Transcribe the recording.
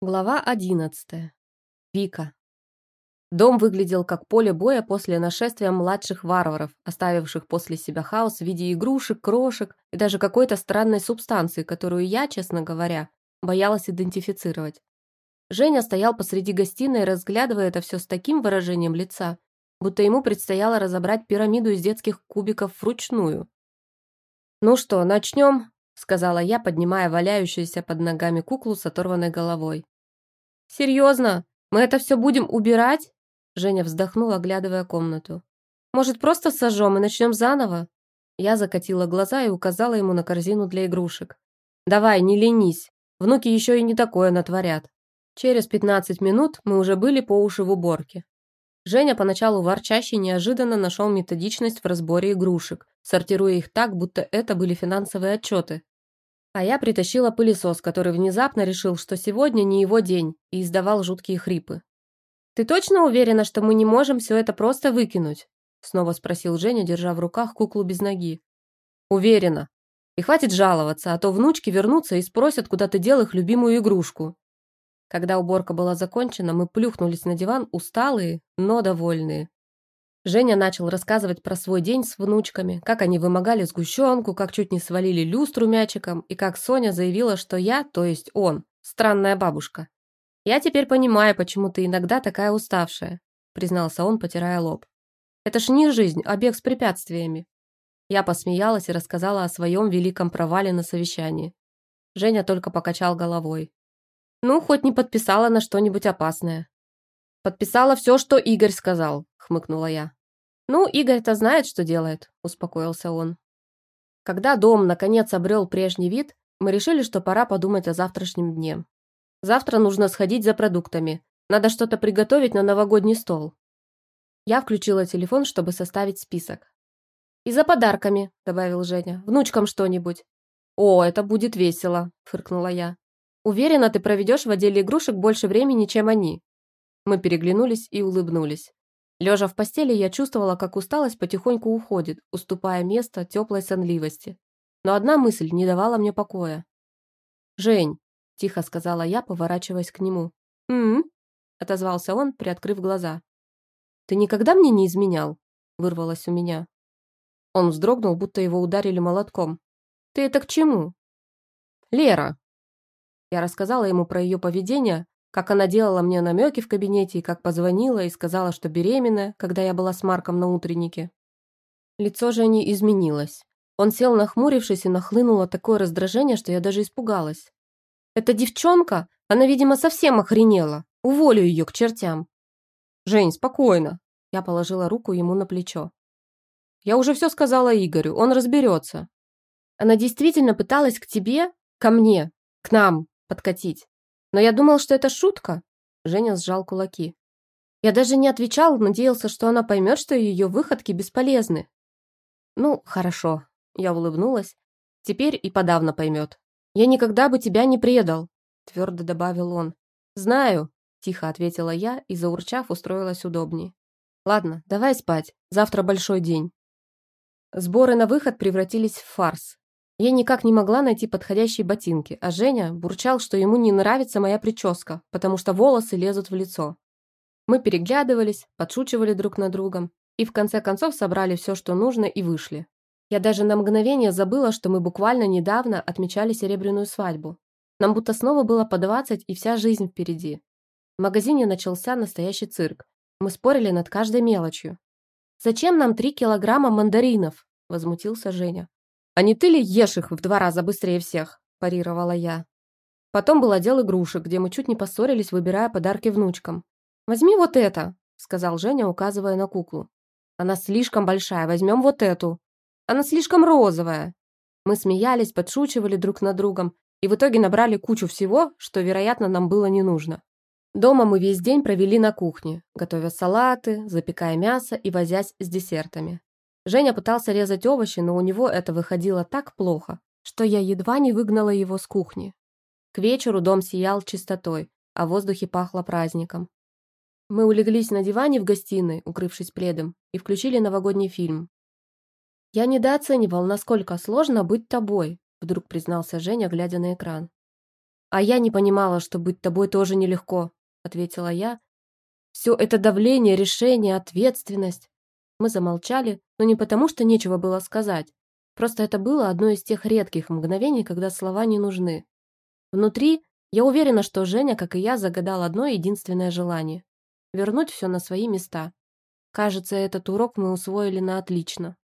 Глава 11. Вика. Дом выглядел как поле боя после нашествия младших варваров, оставивших после себя хаос в виде игрушек, крошек и даже какой-то странной субстанции, которую я, честно говоря, боялась идентифицировать. Женя стоял посреди гостиной, разглядывая это все с таким выражением лица, будто ему предстояло разобрать пирамиду из детских кубиков вручную. «Ну что, начнем?» — сказала я, поднимая валяющуюся под ногами куклу с оторванной головой. «Серьезно? Мы это все будем убирать?» Женя вздохнул, оглядывая комнату. «Может, просто сожжем и начнем заново?» Я закатила глаза и указала ему на корзину для игрушек. «Давай, не ленись. Внуки еще и не такое натворят». Через 15 минут мы уже были по уши в уборке. Женя, поначалу ворчащий, неожиданно нашел методичность в разборе игрушек, сортируя их так, будто это были финансовые отчеты. А я притащила пылесос, который внезапно решил, что сегодня не его день, и издавал жуткие хрипы. «Ты точно уверена, что мы не можем все это просто выкинуть?» Снова спросил Женя, держа в руках куклу без ноги. «Уверена. И хватит жаловаться, а то внучки вернутся и спросят, куда ты дел их любимую игрушку». Когда уборка была закончена, мы плюхнулись на диван, усталые, но довольные. Женя начал рассказывать про свой день с внучками, как они вымогали сгущенку, как чуть не свалили люстру мячиком, и как Соня заявила, что я, то есть он, странная бабушка. «Я теперь понимаю, почему ты иногда такая уставшая», признался он, потирая лоб. «Это ж не жизнь, а бег с препятствиями». Я посмеялась и рассказала о своем великом провале на совещании. Женя только покачал головой. «Ну, хоть не подписала на что-нибудь опасное». «Подписала все, что Игорь сказал», хмыкнула я. «Ну, Игорь-то знает, что делает», – успокоился он. Когда дом, наконец, обрел прежний вид, мы решили, что пора подумать о завтрашнем дне. Завтра нужно сходить за продуктами. Надо что-то приготовить на новогодний стол. Я включила телефон, чтобы составить список. «И за подарками», – добавил Женя. «Внучкам что-нибудь». «О, это будет весело», – фыркнула я. «Уверена, ты проведешь в отделе игрушек больше времени, чем они». Мы переглянулись и улыбнулись. Лежа в постели, я чувствовала, как усталость потихоньку уходит, уступая место теплой сонливости. Но одна мысль не давала мне покоя. «Жень», – тихо сказала я, поворачиваясь к нему. «М-м-м», отозвался он, приоткрыв глаза. «Ты никогда мне не изменял?» – вырвалось у меня. Он вздрогнул, будто его ударили молотком. «Ты это к чему?» «Лера». Я рассказала ему про ее поведение, как она делала мне намеки в кабинете и как позвонила и сказала, что беременна, когда я была с Марком на утреннике. Лицо Жени изменилось. Он сел, нахмурившись, и нахлынуло такое раздражение, что я даже испугалась. «Эта девчонка, она, видимо, совсем охренела. Уволю ее к чертям». «Жень, спокойно». Я положила руку ему на плечо. «Я уже все сказала Игорю, он разберется». «Она действительно пыталась к тебе, ко мне, к нам подкатить. Но я думал, что это шутка». Женя сжал кулаки. «Я даже не отвечал, надеялся, что она поймет, что ее выходки бесполезны». «Ну, хорошо», – я улыбнулась. «Теперь и подавно поймет. Я никогда бы тебя не предал», – твердо добавил он. «Знаю», – тихо ответила я и, заурчав, устроилась удобнее. «Ладно, давай спать, завтра большой день». Сборы на выход превратились в фарс. Я никак не могла найти подходящие ботинки, а Женя бурчал, что ему не нравится моя прическа, потому что волосы лезут в лицо. Мы переглядывались, подшучивали друг над другом и в конце концов собрали все, что нужно, и вышли. Я даже на мгновение забыла, что мы буквально недавно отмечали серебряную свадьбу. Нам будто снова было по 20 и вся жизнь впереди. В магазине начался настоящий цирк. Мы спорили над каждой мелочью. «Зачем нам 3 килограмма мандаринов?» – возмутился Женя. «А не ты ли ешь их в 2 раза быстрее всех?» – парировала я. Потом был отдел игрушек, где мы чуть не поссорились, выбирая подарки внучкам. «Возьми вот это», – сказал Женя, указывая на куклу. «Она слишком большая, возьмем вот эту. Она слишком розовая». Мы смеялись, подшучивали друг над другом и в итоге набрали кучу всего, что, вероятно, нам было не нужно. Дома мы весь день провели на кухне, готовя салаты, запекая мясо и возясь с десертами. Женя пытался резать овощи, но у него это выходило так плохо, что я едва не выгнала его с кухни. К вечеру дом сиял чистотой, а в воздухе пахло праздником. Мы улеглись на диване в гостиной, укрывшись пледом, и включили новогодний фильм. «Я недооценивал, насколько сложно быть тобой», вдруг признался Женя, глядя на экран. «А я не понимала, что быть тобой тоже нелегко», — ответила я. «Все это давление, решение, ответственность». Мы замолчали, но не потому, что нечего было сказать. Просто это было одно из тех редких мгновений, когда слова не нужны. Внутри я уверена, что Женя, как и я, загадал одно единственное желание — вернуть все на свои места. Кажется, этот урок мы усвоили на отлично.